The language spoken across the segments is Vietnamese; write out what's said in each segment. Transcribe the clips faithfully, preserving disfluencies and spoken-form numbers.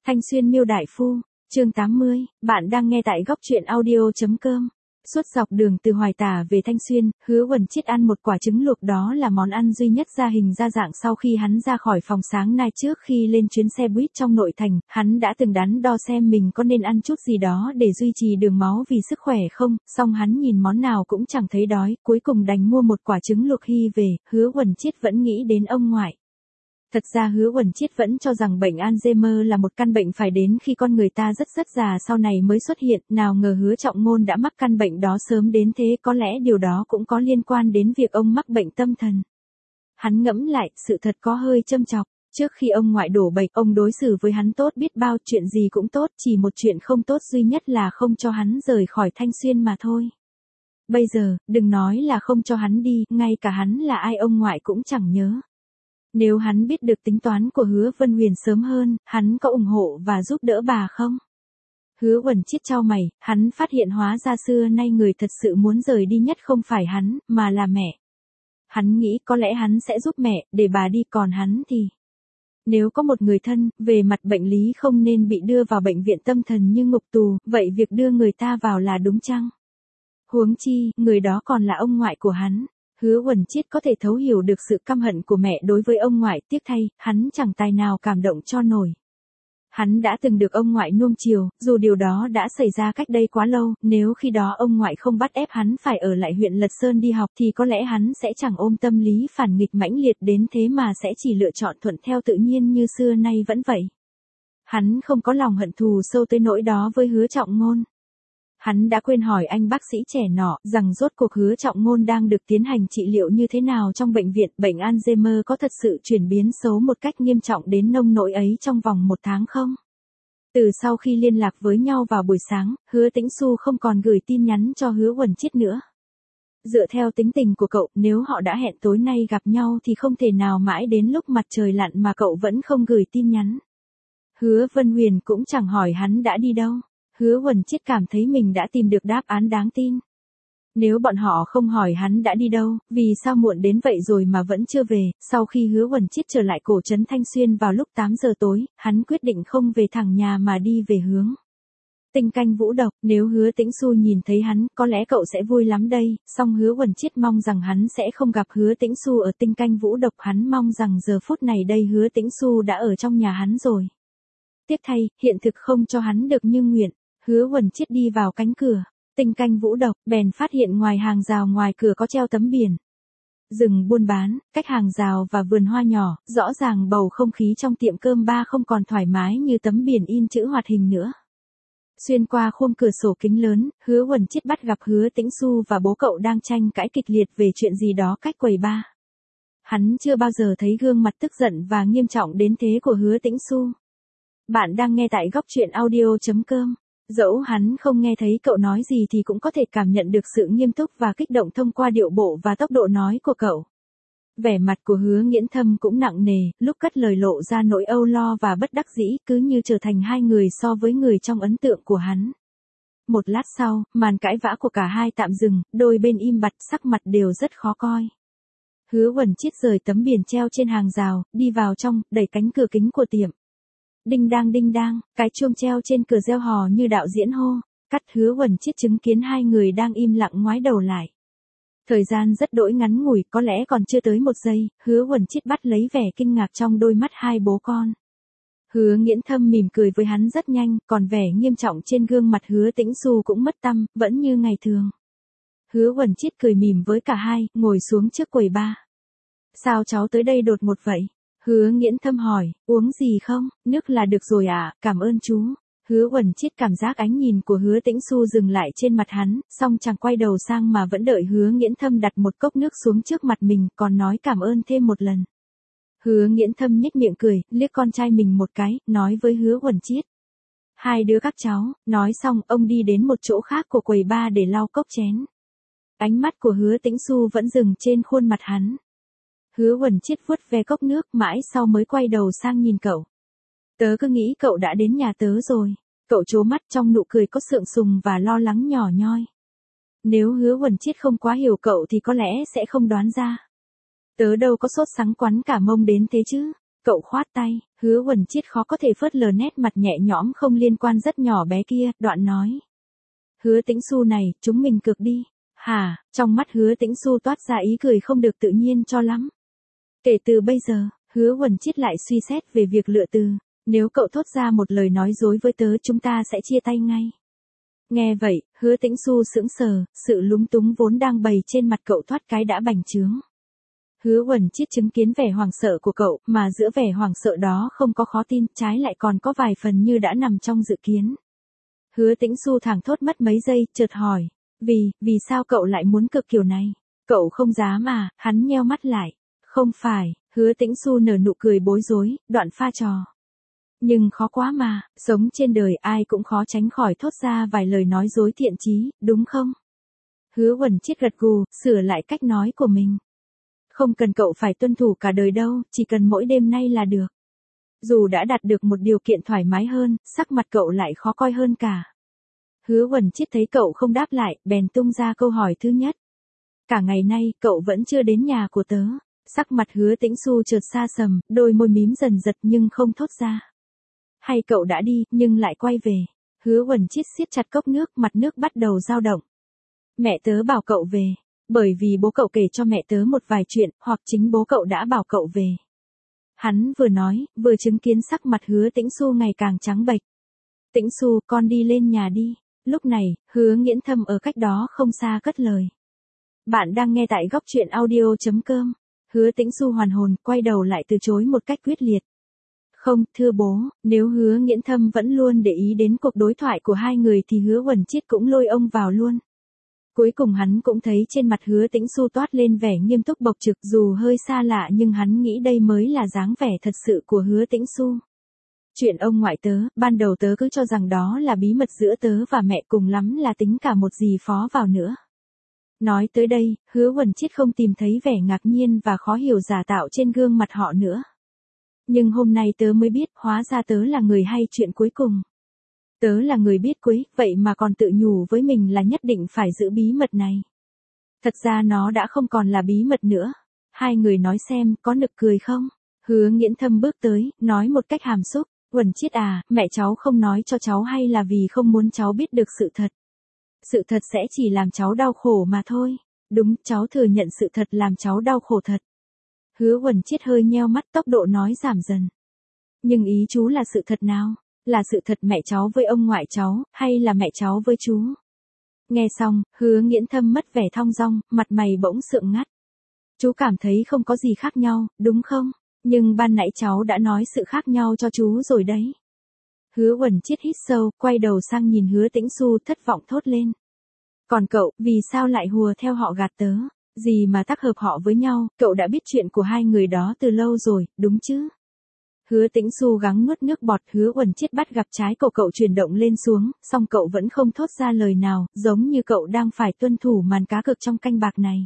Thanh Xuyên Miêu Đại Phu, chương tám mươi, bạn đang nghe tại góc truyện audio.com. Suốt dọc đường từ Hoài Tả về Thanh Xuyên, Hứa Uẩn Chiết ăn một quả trứng luộc, đó là món ăn duy nhất ra hình ra dạng sau khi hắn ra khỏi phòng sáng nay. Trước khi lên chuyến xe buýt trong nội thành, hắn đã từng đắn đo xem mình có nên ăn chút gì đó để duy trì đường máu vì sức khỏe không, song hắn nhìn món nào cũng chẳng thấy đói, cuối cùng đành mua một quả trứng luộc hy về. Hứa Uẩn Chiết vẫn nghĩ đến ông ngoại. Thật ra Hứa Uẩn Chiết vẫn cho rằng bệnh Alzheimer là một căn bệnh phải đến khi con người ta rất rất già sau này mới xuất hiện, nào ngờ Hứa Trọng Ngôn đã mắc căn bệnh đó sớm đến thế, có lẽ điều đó cũng có liên quan đến việc ông mắc bệnh tâm thần. Hắn ngẫm lại, sự thật có hơi châm chọc, trước khi ông ngoại đổ bệnh, ông đối xử với hắn tốt biết bao, chuyện gì cũng tốt, chỉ một chuyện không tốt duy nhất là không cho hắn rời khỏi Thanh Xuyên mà thôi. Bây giờ, đừng nói là không cho hắn đi, ngay cả hắn là ai ông ngoại cũng chẳng nhớ. Nếu hắn biết được tính toán của Hứa Vân Huyền sớm hơn, hắn có ủng hộ và giúp đỡ bà không? Hứa Uẩn Chiết chau mày, hắn phát hiện hóa ra xưa nay người thật sự muốn rời đi nhất không phải hắn, mà là mẹ. Hắn nghĩ có lẽ hắn sẽ giúp mẹ, để bà đi, còn hắn thì... Nếu có một người thân, về mặt bệnh lý không nên bị đưa vào bệnh viện tâm thần như ngục tù, vậy việc đưa người ta vào là đúng chăng? Huống chi, người đó còn là ông ngoại của hắn. Hứa Uẩn Chiết có thể thấu hiểu được sự căm hận của mẹ đối với ông ngoại, tiếc thay, hắn chẳng tài nào cảm động cho nổi. Hắn đã từng được ông ngoại nuông chiều, dù điều đó đã xảy ra cách đây quá lâu, nếu khi đó ông ngoại không bắt ép hắn phải ở lại huyện Lật Sơn đi học thì có lẽ hắn sẽ chẳng ôm tâm lý phản nghịch mãnh liệt đến thế mà sẽ chỉ lựa chọn thuận theo tự nhiên như xưa nay vẫn vậy. Hắn không có lòng hận thù sâu tới nỗi đó với Hứa Trọng Ngôn. Hắn đã quên hỏi anh bác sĩ trẻ nọ rằng rốt cuộc Hứa Trọng Ngôn đang được tiến hành trị liệu như thế nào trong bệnh viện, bệnh Alzheimer có thật sự chuyển biến xấu một cách nghiêm trọng đến nông nỗi ấy trong vòng một tháng không? Từ sau khi liên lạc với nhau vào buổi sáng, Hứa Tĩnh Xu không còn gửi tin nhắn cho Hứa Uẩn Chiết nữa. Dựa theo tính tình của cậu, nếu họ đã hẹn tối nay gặp nhau thì không thể nào mãi đến lúc mặt trời lặn mà cậu vẫn không gửi tin nhắn. Hứa Vân Huyền cũng chẳng hỏi hắn đã đi đâu. Hứa Uẩn Chiết cảm thấy mình đã tìm được đáp án đáng tin. Nếu bọn họ không hỏi hắn đã đi đâu, vì sao muộn đến vậy rồi mà vẫn chưa về, sau khi Hứa Uẩn Chiết trở lại cổ trấn Thanh Xuyên vào lúc tám giờ tối, hắn quyết định không về thẳng nhà mà đi về hướng Tinh Canh Vũ Độc. Nếu Hứa Tĩnh Xu nhìn thấy hắn, có lẽ cậu sẽ vui lắm đây, song Hứa Uẩn Chiết mong rằng hắn sẽ không gặp Hứa Tĩnh Xu ở Tinh Canh Vũ Độc, hắn mong rằng giờ phút này đây Hứa Tĩnh Xu đã ở trong nhà hắn rồi. Tiếc thay, hiện thực không cho hắn được như nguyện. Hứa Uẩn Chiết đi vào cánh cửa Tinh Canh Vũ Độc, bèn phát hiện ngoài hàng rào ngoài cửa có treo tấm biển dừng buôn bán, cách hàng rào và vườn hoa nhỏ, rõ ràng bầu không khí trong tiệm cơm ba không còn thoải mái như tấm biển in chữ hoạt hình nữa. Xuyên qua khung cửa sổ kính lớn, Hứa Uẩn Chiết bắt gặp Hứa Tĩnh Xu và bố cậu đang tranh cãi kịch liệt về chuyện gì đó cách quầy ba. Hắn chưa bao giờ thấy gương mặt tức giận và nghiêm trọng đến thế của Hứa Tĩnh Xu. Bạn đang nghe tại góc truyện audio.com. Dẫu hắn không nghe thấy cậu nói gì thì cũng có thể cảm nhận được sự nghiêm túc và kích động thông qua điệu bộ và tốc độ nói của cậu. Vẻ mặt của Hứa Nghiễn Thâm cũng nặng nề, lúc cất lời lộ ra nỗi âu lo và bất đắc dĩ, cứ như trở thành hai người so với người trong ấn tượng của hắn. Một lát sau, màn cãi vã của cả hai tạm dừng, đôi bên im bặt, sắc mặt đều rất khó coi. Hứa Uẩn Chiết rời tấm biển treo trên hàng rào, đi vào trong, đẩy cánh cửa kính của tiệm. Đinh đang đinh đang, cái chuông treo trên cửa reo hò như đạo diễn hô. Cắt. Hứa Uẩn Chiết chứng kiến hai người đang im lặng ngoái đầu lại. Thời gian rất đỗi ngắn ngủi, có lẽ còn chưa tới một giây, Hứa Uẩn Chiết bắt lấy vẻ kinh ngạc trong đôi mắt hai bố con. Hứa Nghiễn Thâm mỉm cười với hắn rất nhanh, còn vẻ nghiêm trọng trên gương mặt Hứa Tĩnh Xu cũng mất tăm, vẫn như ngày thường. Hứa Uẩn Chiết cười mỉm với cả hai, ngồi xuống trước quầy ba. Sao cháu tới đây đột ngột vậy? Hứa Nghiễn Thâm hỏi, uống gì không? Nước là được rồi ạ, à, cảm ơn chú. Hứa Uẩn Chiết cảm giác ánh nhìn của Hứa Tĩnh Xu dừng lại trên mặt hắn, song chàng quay đầu sang mà vẫn đợi Hứa Nghiễn Thâm đặt một cốc nước xuống trước mặt mình, còn nói cảm ơn thêm một lần. Hứa Nghiễn Thâm nhếch miệng cười, liếc con trai mình một cái, nói với Hứa Uẩn Chiết. Hai đứa các cháu, nói xong, ông đi đến một chỗ khác của quầy ba để lau cốc chén. Ánh mắt của Hứa Tĩnh Xu vẫn dừng trên khuôn mặt hắn. Hứa Uẩn Chiết vuốt ve cốc nước, mãi sau mới quay đầu sang nhìn cậu. Tớ cứ nghĩ cậu đã đến nhà tớ rồi. Cậu trố mắt, trong nụ cười có sượng sùng và lo lắng nhỏ nhoi. Nếu Hứa Uẩn Chiết không quá hiểu cậu thì có lẽ sẽ không đoán ra. Tớ đâu có sốt sắng quắn cả mông đến thế chứ. Cậu khoát tay, Hứa Uẩn Chiết khó có thể phớt lờ nét mặt nhẹ nhõm không liên quan rất nhỏ bé kia, đoạn nói. Hứa Tĩnh Xu này, chúng mình cược đi. Hả, trong mắt Hứa Tĩnh Xu toát ra ý cười không được tự nhiên cho lắm. Kể từ bây giờ, Hứa Uẩn Chiết lại suy xét về việc lựa từ. Nếu cậu thốt ra một lời nói dối với tớ chúng ta sẽ chia tay ngay. Nghe vậy, Hứa Tĩnh Xu sững sờ, sự lúng túng vốn đang bày trên mặt cậu thoát cái đã bành trướng. Hứa Uẩn Chiết chứng kiến vẻ hoảng sợ của cậu, mà giữa vẻ hoảng sợ đó không có khó tin, trái lại còn có vài phần như đã nằm trong dự kiến. Hứa Tĩnh Xu thảng thốt mất mấy giây, chợt hỏi, vì, vì sao cậu lại muốn cực kiểu này? Cậu không dám mà, hắn nheo mắt lại. Không phải, Hứa Tĩnh Xu nở nụ cười bối rối, đoạn pha trò. Nhưng khó quá mà, sống trên đời ai cũng khó tránh khỏi thốt ra vài lời nói dối thiện chí, đúng không? Hứa Uẩn Chiết gật gù, sửa lại cách nói của mình. Không cần cậu phải tuân thủ cả đời đâu, chỉ cần mỗi đêm nay là được. Dù đã đạt được một điều kiện thoải mái hơn, sắc mặt cậu lại khó coi hơn cả. Hứa Uẩn Chiết thấy cậu không đáp lại, bèn tung ra câu hỏi thứ nhất. Cả ngày nay, cậu vẫn chưa đến nhà của tớ. Sắc mặt Hứa Tĩnh Xu chợt xa sầm, đôi môi mím dần giật nhưng không thốt ra. Hay cậu đã đi, nhưng lại quay về. Hứa Uẩn Chiết siết chặt cốc nước, mặt nước bắt đầu dao động. Mẹ tớ bảo cậu về. Bởi vì bố cậu kể cho mẹ tớ một vài chuyện, hoặc chính bố cậu đã bảo cậu về. Hắn vừa nói, vừa chứng kiến sắc mặt Hứa Tĩnh Xu ngày càng trắng bệch. Tĩnh Xu, con đi lên nhà đi. Lúc này, Hứa Nghiễn Thâm ở cách đó không xa cất lời. Bạn đang nghe tại góc truyện audio chấm com. Hứa Tĩnh Xu hoàn hồn, quay đầu lại từ chối một cách quyết liệt. Không, thưa bố, nếu Hứa Nghiễn Thâm vẫn luôn để ý đến cuộc đối thoại của hai người thì Hứa Uẩn Chiết cũng lôi ông vào luôn. Cuối cùng hắn cũng thấy trên mặt Hứa Tĩnh Xu toát lên vẻ nghiêm túc bộc trực, dù hơi xa lạ nhưng hắn nghĩ đây mới là dáng vẻ thật sự của Hứa Tĩnh Xu. Chuyện ông ngoại tớ, ban đầu tớ cứ cho rằng đó là bí mật giữa tớ và mẹ, cùng lắm là tính cả một dì phó vào nữa. Nói tới đây, Hứa Uẩn Chiết không tìm thấy vẻ ngạc nhiên và khó hiểu giả tạo trên gương mặt họ nữa. Nhưng hôm nay tớ mới biết, hóa ra tớ là người hay chuyện cuối cùng. Tớ là người biết cuối, vậy mà còn tự nhủ với mình là nhất định phải giữ bí mật này. Thật ra nó đã không còn là bí mật nữa. Hai người nói xem, có nực cười không? Hứa Nghiễn Thâm bước tới, nói một cách hàm xúc. Uẩn Chiết à, mẹ cháu không nói cho cháu hay là vì không muốn cháu biết được sự thật. Sự thật sẽ chỉ làm cháu đau khổ mà thôi. Đúng, cháu thừa nhận sự thật làm cháu đau khổ thật. Hứa Uẩn Chiết hơi nheo mắt, tốc độ nói giảm dần. Nhưng ý chú là sự thật nào? Là sự thật mẹ cháu với ông ngoại cháu, hay là mẹ cháu với chú? Nghe xong, Hứa Nghiễn Thâm mất vẻ thong dong, mặt mày bỗng sượng ngắt. Chú cảm thấy không có gì khác nhau, đúng không? Nhưng ban nãy cháu đã nói sự khác nhau cho chú rồi đấy. Hứa Uẩn Chiết hít sâu, quay đầu sang nhìn Hứa Tĩnh Xu, thất vọng thốt lên. Còn cậu, vì sao lại hùa theo họ gạt tớ? Gì mà tác hợp họ với nhau, cậu đã biết chuyện của hai người đó từ lâu rồi, đúng chứ? Hứa Tĩnh Xu gắng nuốt nước bọt. Hứa Uẩn Chiết bắt gặp trái cổ cậu chuyển động lên xuống, song cậu vẫn không thốt ra lời nào, giống như cậu đang phải tuân thủ màn cá cược trong canh bạc này.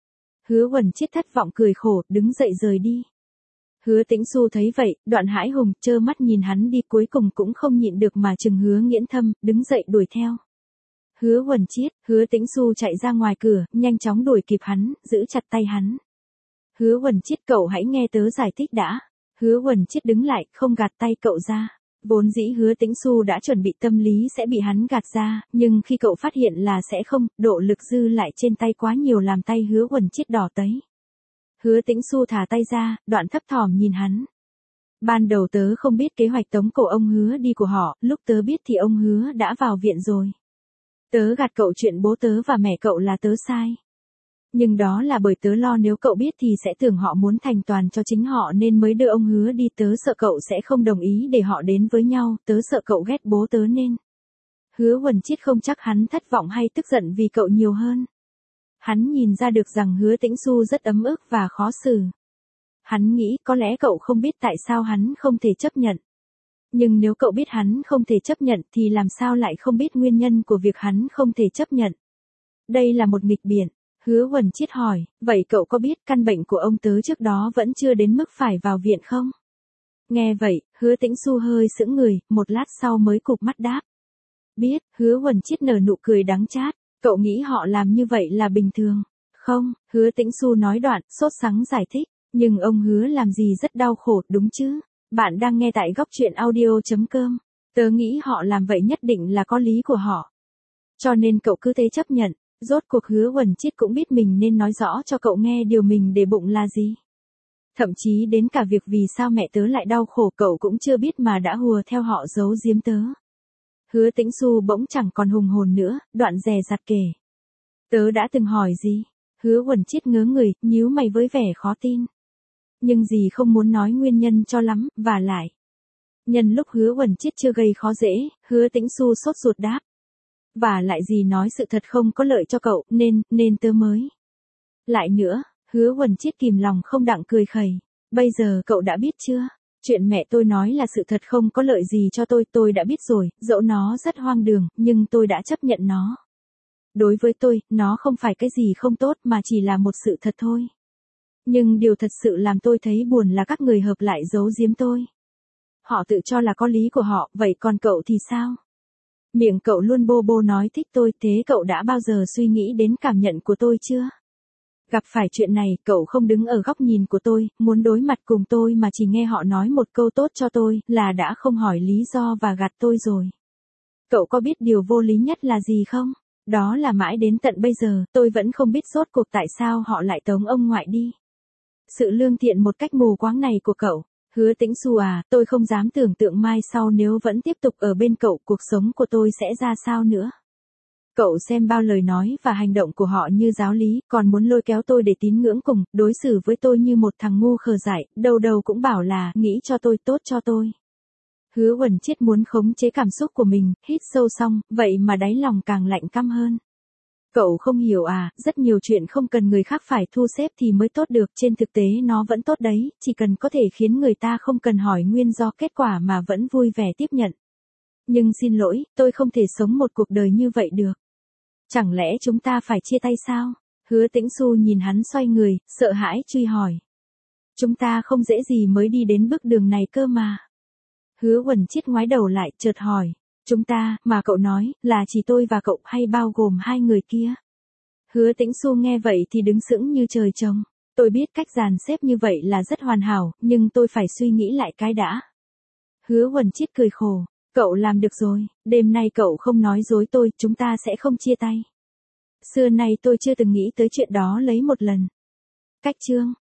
Hứa Uẩn Chiết thất vọng cười khổ, đứng dậy rời đi. Hứa Tĩnh Xu thấy vậy, đoạn hãi hùng, trơ mắt nhìn hắn đi, cuối cùng cũng không nhịn được mà chừng Hứa Nghiễn Thâm, đứng dậy đuổi theo. Hứa Uẩn Chiết, Hứa Tĩnh Xu chạy ra ngoài cửa, nhanh chóng đuổi kịp hắn, giữ chặt tay hắn. Hứa Uẩn Chiết, cậu hãy nghe tớ giải thích đã. Hứa Uẩn Chiết đứng lại, không gạt tay cậu ra. Vốn dĩ Hứa Tĩnh Xu đã chuẩn bị tâm lý sẽ bị hắn gạt ra, nhưng khi cậu phát hiện là sẽ không, độ lực dư lại trên tay quá nhiều làm tay Hứa Uẩn Chiết đỏ tấy. Hứa Tĩnh Xu thả tay ra, đoạn thấp thỏm nhìn hắn. Ban đầu tớ không biết kế hoạch tống cổ ông Hứa đi của họ, lúc tớ biết thì ông Hứa đã vào viện rồi. Tớ gạt cậu chuyện bố tớ và mẹ cậu là tớ sai. Nhưng đó là bởi tớ lo nếu cậu biết thì sẽ tưởng họ muốn thành toàn cho chính họ nên mới đưa ông Hứa đi, tớ sợ cậu sẽ không đồng ý để họ đến với nhau, tớ sợ cậu ghét bố tớ nên. Hứa Uẩn Chiết không chắc hắn thất vọng hay tức giận vì cậu nhiều hơn. Hắn nhìn ra được rằng Hứa Tĩnh Xu rất ấm ức và khó xử. Hắn nghĩ có lẽ cậu không biết tại sao hắn không thể chấp nhận. Nhưng nếu cậu biết hắn không thể chấp nhận thì làm sao lại không biết nguyên nhân của việc hắn không thể chấp nhận. Đây là một nghịch biện. Hứa Uẩn Chiết hỏi, vậy cậu có biết căn bệnh của ông tớ trước đó vẫn chưa đến mức phải vào viện không? Nghe vậy, Hứa Tĩnh Xu hơi sững người, một lát sau mới cụp mắt đáp. Biết. Hứa Uẩn Chiết nở nụ cười đắng chát, cậu nghĩ họ làm như vậy là bình thường? Không, Hứa Tĩnh Xu nói đoạn, sốt sắng giải thích, Nhưng ông Hứa làm gì rất đau khổ, đúng chứ? Bạn đang nghe tại góc chuyện audio.com. Tớ nghĩ họ làm vậy nhất định là có lý của họ. Cho nên cậu cứ thế chấp nhận. Rốt cuộc Hứa Uẩn Chiết cũng biết mình nên nói rõ cho cậu nghe điều mình để bụng là gì. Thậm chí đến cả việc vì sao mẹ tớ lại đau khổ cậu cũng chưa biết mà đã hùa theo họ giấu giếm tớ. Hứa Tĩnh Xu bỗng chẳng còn hùng hồn nữa, đoạn dè dặt kể. Tớ đã từng hỏi gì? Hứa Uẩn Chiết ngớ người, nhíu mày với vẻ khó tin. Nhưng dì không muốn nói nguyên nhân cho lắm, và lại. Nhân lúc Hứa Uẩn Chiết chưa gây khó dễ, Hứa Tĩnh Xu sốt ruột đáp. Và lại dì nói sự thật không có lợi cho cậu, nên, nên tớ mới. Lại nữa, Hứa Uẩn Chiết kìm lòng không đặng cười khẩy. Bây giờ cậu đã biết chưa? Chuyện mẹ tôi nói là sự thật không có lợi gì cho tôi, tôi đã biết rồi, dẫu nó rất hoang đường, nhưng tôi đã chấp nhận nó. Đối với tôi, nó không phải cái gì không tốt mà chỉ là một sự thật thôi. Nhưng điều thật sự làm tôi thấy buồn là các người hợp lại giấu giếm tôi. Họ tự cho là có lý của họ, vậy còn cậu thì sao? Miệng cậu luôn bô bô nói thích tôi, thế cậu đã bao giờ suy nghĩ đến cảm nhận của tôi chưa? Gặp phải chuyện này, cậu không đứng ở góc nhìn của tôi, muốn đối mặt cùng tôi mà chỉ nghe họ nói một câu tốt cho tôi, là đã không hỏi lý do và gạt tôi rồi. Cậu có biết điều vô lý nhất là gì không? Đó là mãi đến tận bây giờ, tôi vẫn không biết rốt cuộc tại sao họ lại tống ông ngoại đi. Sự lương thiện một cách mù quáng này của cậu. Hứa Tĩnh Xu à, tôi không dám tưởng tượng mai sau nếu vẫn tiếp tục ở bên cậu, cuộc sống của tôi sẽ ra sao nữa. Cậu xem bao lời nói và hành động của họ như giáo lý, còn muốn lôi kéo tôi để tín ngưỡng cùng, đối xử với tôi như một thằng ngu khờ dại, đầu đầu cũng bảo là, nghĩ cho tôi, tốt cho tôi. Hứa Uẩn Chiết muốn khống chế cảm xúc của mình, hít sâu xong, vậy mà đáy lòng càng lạnh căm hơn. Cậu không hiểu à, rất nhiều chuyện không cần người khác phải thu xếp thì mới tốt được, trên thực tế nó vẫn tốt đấy, chỉ cần có thể khiến người ta không cần hỏi nguyên do kết quả mà vẫn vui vẻ tiếp nhận. Nhưng xin lỗi, tôi không thể sống một cuộc đời như vậy được. Chẳng lẽ chúng ta phải chia tay sao? Hứa Tĩnh Xu nhìn hắn xoay người, sợ hãi truy hỏi. Chúng ta không dễ gì mới đi đến bước đường này cơ mà. Hứa Uẩn Chiết ngoái đầu lại, chợt hỏi. Chúng ta, mà cậu nói, là chỉ tôi và cậu hay bao gồm hai người kia? Hứa Tĩnh Xu nghe vậy thì đứng sững như trời trồng. Tôi biết cách dàn xếp như vậy là rất hoàn hảo, nhưng tôi phải suy nghĩ lại cái đã. Hứa Uẩn Chiết cười khổ. Cậu làm được rồi, đêm nay cậu không nói dối tôi, chúng ta sẽ không chia tay. Xưa nay tôi chưa từng nghĩ tới chuyện đó lấy một lần. Cách chương.